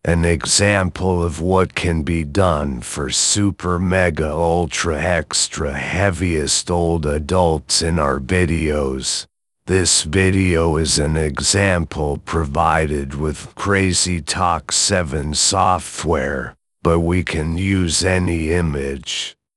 An example of what can be done for super mega ultra extra heaviest old adults in our videos. This video is an example provided with Crazy Talk 7 software, but we can use any image.